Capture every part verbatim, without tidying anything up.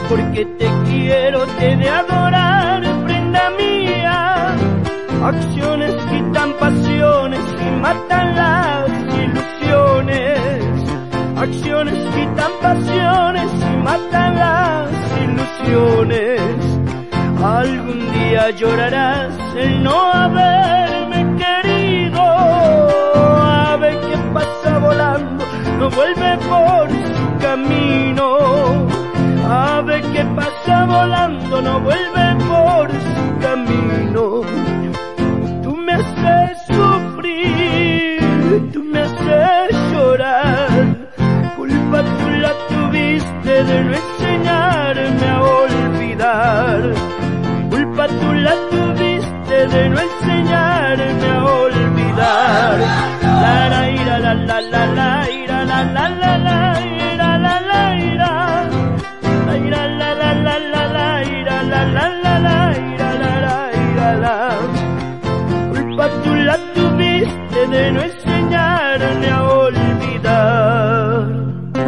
porque te quiero, te he de adorar, prenda mía. Acciones quitan pasiones y matan las ilusiones. Acciones quitan pasiones y matan las ilusiones. Algún día llorarás el no haberme querido. Ave que pasa volando, no vuelve por su camino. Ave que pasa volando, no vuelve por su camino. Tú me haces sufrir, tú me haces llorar. Culpa tú la tuviste de no enseñarme a olvidar. Culpa tú la tuviste de no enseñarme a olvidar. La la ira la la la la ira la la la la ira la la ira. La ira la la la la la ira la la la la ira la la ira la. Culpa tú la tuviste de no enseñarme a olvidar.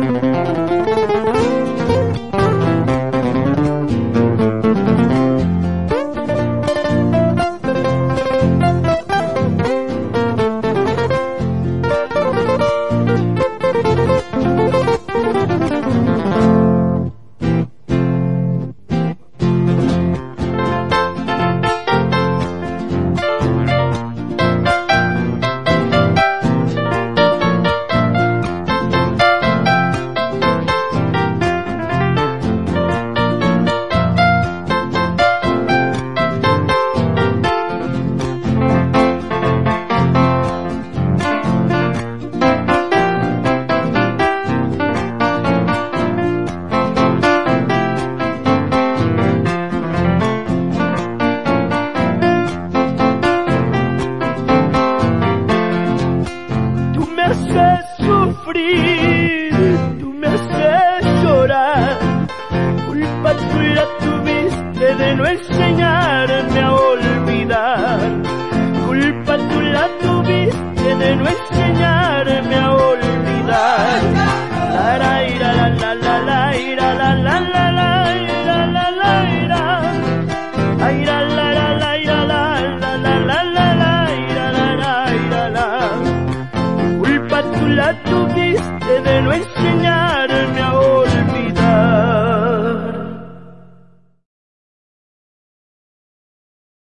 Tú me haces llorar, culpa tú la tuviste de no enseñarme a olvidar. Culpa tú la tuviste de no enseñarme a olvidar. La la ira la la la la ira la la la la ira la la ira. La ira la la la ira la la la la la la ira la la ira la. Culpa tú la tuviste de no enseñarme